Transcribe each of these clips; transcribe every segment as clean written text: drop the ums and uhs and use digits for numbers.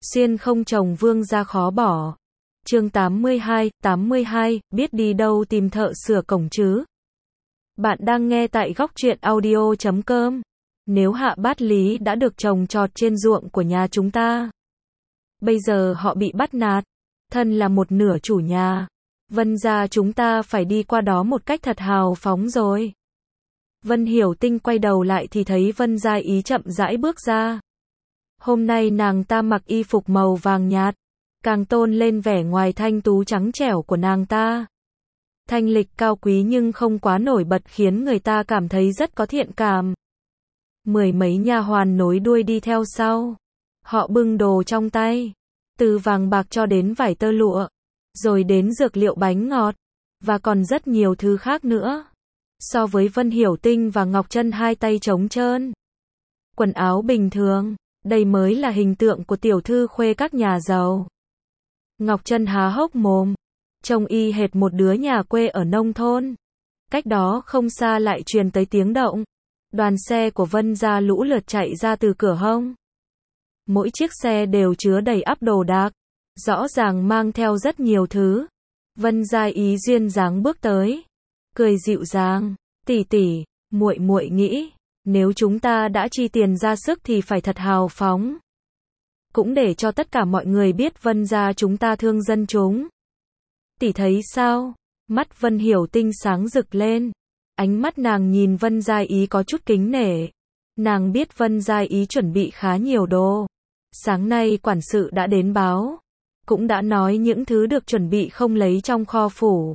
Xuyên không chồng vương gia khó bỏ. Chương 82, biết đi đâu tìm thợ sửa cổng chứ? Bạn đang nghe tại góc truyện audio.com. Nếu Hạ Bát Lý đã được trồng trọt trên ruộng của nhà chúng ta, bây giờ họ bị bắt nạt, thân là một nửa chủ nhà, Vân gia chúng ta phải đi qua đó một cách thật hào phóng rồi. Vân Hiểu Tinh quay đầu lại thì thấy Vân Gia Ý chậm rãi bước ra. Hôm nay nàng ta mặc y phục màu vàng nhạt, càng tôn lên vẻ ngoài thanh tú trắng trẻo của nàng ta. Thanh lịch cao quý nhưng không quá nổi bật khiến người ta cảm thấy rất có thiện cảm. Mười mấy nha hoàn nối đuôi đi theo sau. Họ bưng đồ trong tay, từ vàng bạc cho đến vải tơ lụa, rồi đến dược liệu bánh ngọt, và còn rất nhiều thứ khác nữa. So với Vân Hiểu Tinh và Ngọc Trân hai tay trống trơn, quần áo bình thường, đây mới là hình tượng của tiểu thư khuê các nhà giàu. Ngọc Trân há hốc mồm, trông y hệt một đứa nhà quê ở nông thôn. Cách đó không xa lại truyền tới tiếng động. Đoàn xe của Vân gia lũ lượt chạy ra từ cửa hông. Mỗi chiếc xe đều chứa đầy ắp đồ đạc, rõ ràng mang theo rất nhiều thứ. Vân Gia Ý duyên dáng bước tới, cười dịu dàng, "Tỷ tỷ, muội muội nghĩ, nếu chúng ta đã chi tiền ra sức thì phải thật hào phóng. Cũng để cho tất cả mọi người biết Vân gia chúng ta thương dân chúng. Tỷ thấy sao?" Mắt Vân Hiểu Tinh sáng rực lên. Ánh mắt nàng nhìn Vân Gia Ý có chút kính nể. Nàng biết Vân Gia Ý chuẩn bị khá nhiều đồ. Sáng nay quản sự đã đến báo, cũng đã nói những thứ được chuẩn bị không lấy trong kho phủ,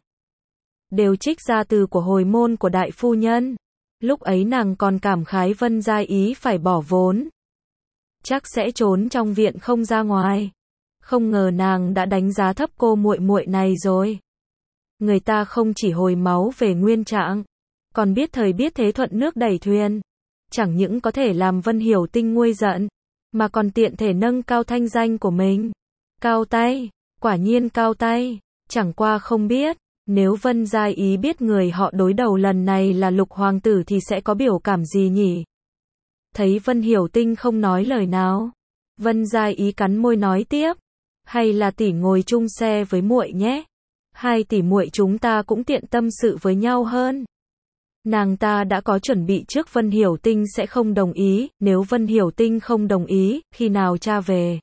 đều trích ra từ của hồi môn của đại phu nhân. Lúc ấy nàng còn cảm khái Vân Gia Ý phải bỏ vốn, chắc sẽ trốn trong viện không ra ngoài. Không ngờ nàng đã đánh giá thấp cô muội muội này rồi. Người ta không chỉ hồi máu về nguyên trạng, còn biết thời biết thế thuận nước đẩy thuyền. Chẳng những có thể làm Vân Hiểu Tinh nguôi giận, mà còn tiện thể nâng cao thanh danh của mình. Cao tay, quả nhiên cao tay. Chẳng qua không biết, nếu Vân Gia Ý biết người họ đối đầu lần này là Lục Hoàng tử thì sẽ có biểu cảm gì nhỉ? Thấy Vân Hiểu Tinh không nói lời nào, Vân Gia Ý cắn môi nói tiếp, "Hay là tỷ ngồi chung xe với muội nhé. Hai tỷ muội chúng ta cũng tiện tâm sự với nhau hơn." Nàng ta đã có chuẩn bị trước Vân Hiểu Tinh sẽ không đồng ý. Nếu Vân Hiểu Tinh không đồng ý, khi nào cha về,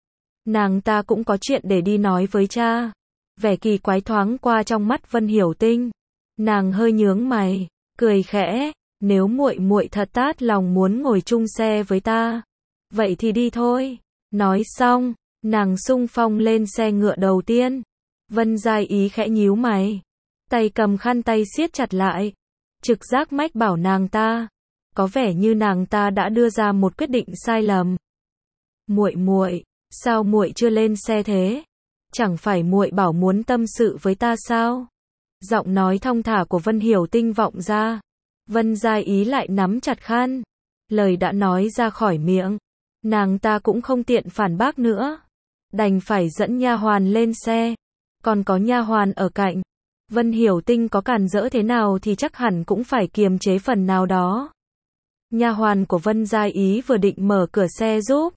nàng ta cũng có chuyện để đi nói với cha. Vẻ kỳ quái thoáng qua trong mắt Vân Hiểu Tinh. Nàng hơi nhướng mày, cười khẽ, "Nếu muội muội thật tát lòng muốn ngồi chung xe với ta, vậy thì đi thôi." Nói xong, nàng xung phong lên xe ngựa đầu tiên. Vân Gia Ý khẽ nhíu mày, tay cầm khăn tay siết chặt lại. Trực giác mách bảo nàng ta, có vẻ như nàng ta đã đưa ra một quyết định sai lầm. "Muội muội, sao muội chưa lên xe thế? Chẳng phải muội bảo muốn tâm sự với ta sao?" Giọng nói thong thả của Vân Hiểu Tinh vọng ra. Vân Gia Ý lại nắm chặt khăn. Lời đã nói ra khỏi miệng, nàng ta cũng không tiện phản bác nữa, đành phải dẫn nha hoàn lên xe. Còn có nha hoàn ở cạnh, Vân Hiểu Tinh có cản rỡ thế nào thì chắc hẳn cũng phải kiềm chế phần nào đó. Nha hoàn của Vân Gia Ý vừa định mở cửa xe giúp,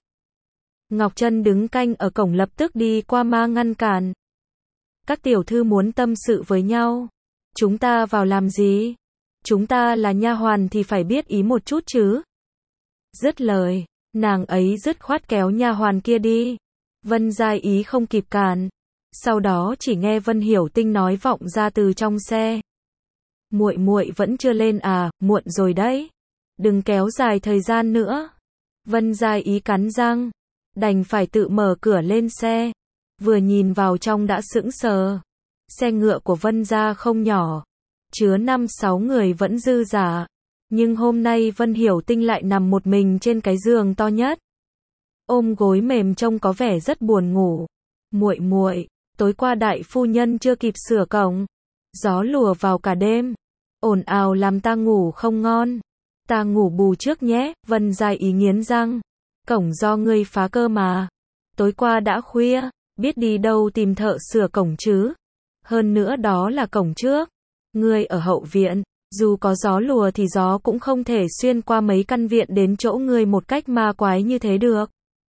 Ngọc Trân đứng canh ở cổng lập tức đi qua ma ngăn cản. "Các tiểu thư muốn tâm sự với nhau, chúng ta vào làm gì? Chúng ta là nha hoàn thì phải biết ý một chút chứ." Dứt lời, nàng ấy dứt khoát kéo nha hoàn kia đi. Vân Gia Ý không kịp cản. Sau đó chỉ nghe Vân Hiểu Tinh nói vọng ra từ trong xe, "Muội muội vẫn chưa lên à, muộn rồi đấy. Đừng kéo dài thời gian nữa." Vân Gia Ý cắn răng, đành phải tự mở cửa lên xe. Vừa nhìn vào trong đã sững sờ. Xe ngựa của Vân gia không nhỏ, chứa 5-6 người vẫn dư dả. Nhưng hôm nay Vân Hiểu Tinh lại nằm một mình trên cái giường to nhất, ôm gối mềm trông có vẻ rất buồn ngủ. "Muội muội, tối qua đại phu nhân chưa kịp sửa cổng, gió lùa vào cả đêm, ồn ào làm ta ngủ không ngon. Ta ngủ bù trước nhé." Vân Gia Ý nghiến răng, "Cổng do ngươi phá cơ mà. Tối qua đã khuya, biết đi đâu tìm thợ sửa cổng chứ? Hơn nữa đó là cổng trước. Ngươi ở hậu viện, dù có gió lùa thì gió cũng không thể xuyên qua mấy căn viện đến chỗ ngươi một cách ma quái như thế được."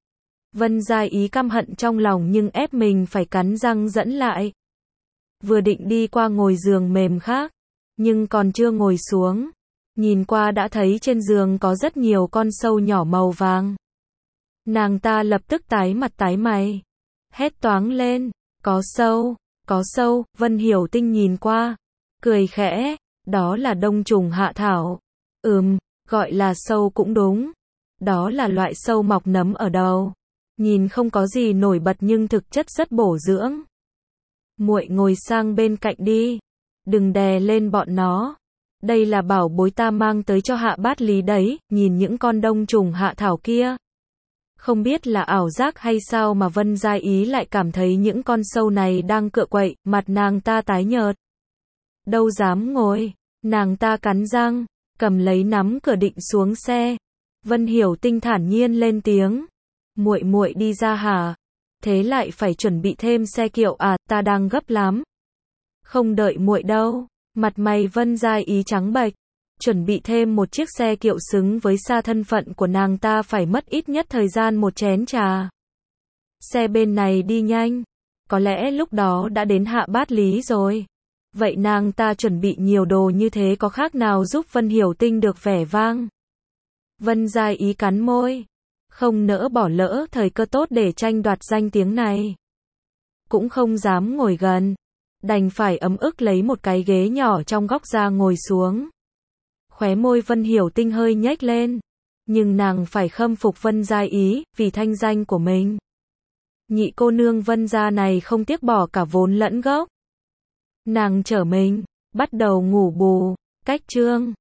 Vân Gia Ý căm hận trong lòng nhưng ép mình phải cắn răng dẫn lại. Vừa định đi qua ngồi giường mềm khác, nhưng còn chưa ngồi xuống, nhìn qua đã thấy trên giường có rất nhiều con sâu nhỏ màu vàng. Nàng ta lập tức tái mặt tái mày, hét toáng lên, có sâu, Vân Hiểu Tinh nhìn qua, cười khẽ, đó là đông trùng hạ thảo. Gọi là sâu cũng đúng. Đó là loại sâu mọc nấm ở đầu. Nhìn không có gì nổi bật nhưng thực chất rất bổ dưỡng. Muội ngồi sang bên cạnh đi. Đừng đè lên bọn nó. Đây là bảo bối ta mang tới cho Hạ Bát Lý đấy, nhìn những con đông trùng hạ thảo kia. Không biết là ảo giác hay sao mà Vân Gia Ý lại cảm thấy những con sâu này đang cựa quậy, mặt nàng ta tái nhợt. Đâu dám ngồi, nàng ta cắn răng, cầm lấy nắm cửa định xuống xe. Vân Hiểu Tinh thản nhiên lên tiếng. Muội đi ra hả? Thế lại phải chuẩn bị thêm xe kiệu à, ta đang gấp lắm. Không đợi muội đâu. Mặt mày Vân Gia Ý trắng bệch. Chuẩn bị thêm một chiếc xe kiệu xứng với xa thân phận của nàng ta phải mất ít nhất thời gian một chén trà. Xe bên này đi nhanh. Có lẽ lúc đó đã đến Hạ Bát Lý rồi. Vậy nàng ta chuẩn bị nhiều đồ như thế có khác nào giúp Vân Hiểu Tinh được vẻ vang? Vân Gia Ý cắn môi. Không nỡ bỏ lỡ thời cơ tốt để tranh đoạt danh tiếng này. Cũng không dám ngồi gần. Đành phải ấm ức lấy một cái ghế nhỏ trong góc ra ngồi xuống. Khóe môi Vân Hiểu Tinh hơi nhếch lên. Nhưng nàng phải khâm phục Vân Gia Ý, vì thanh danh của mình. Nhị cô nương Vân Gia này không tiếc bỏ cả vốn lẫn gốc. Nàng trở mình, bắt đầu ngủ bù, cách chương.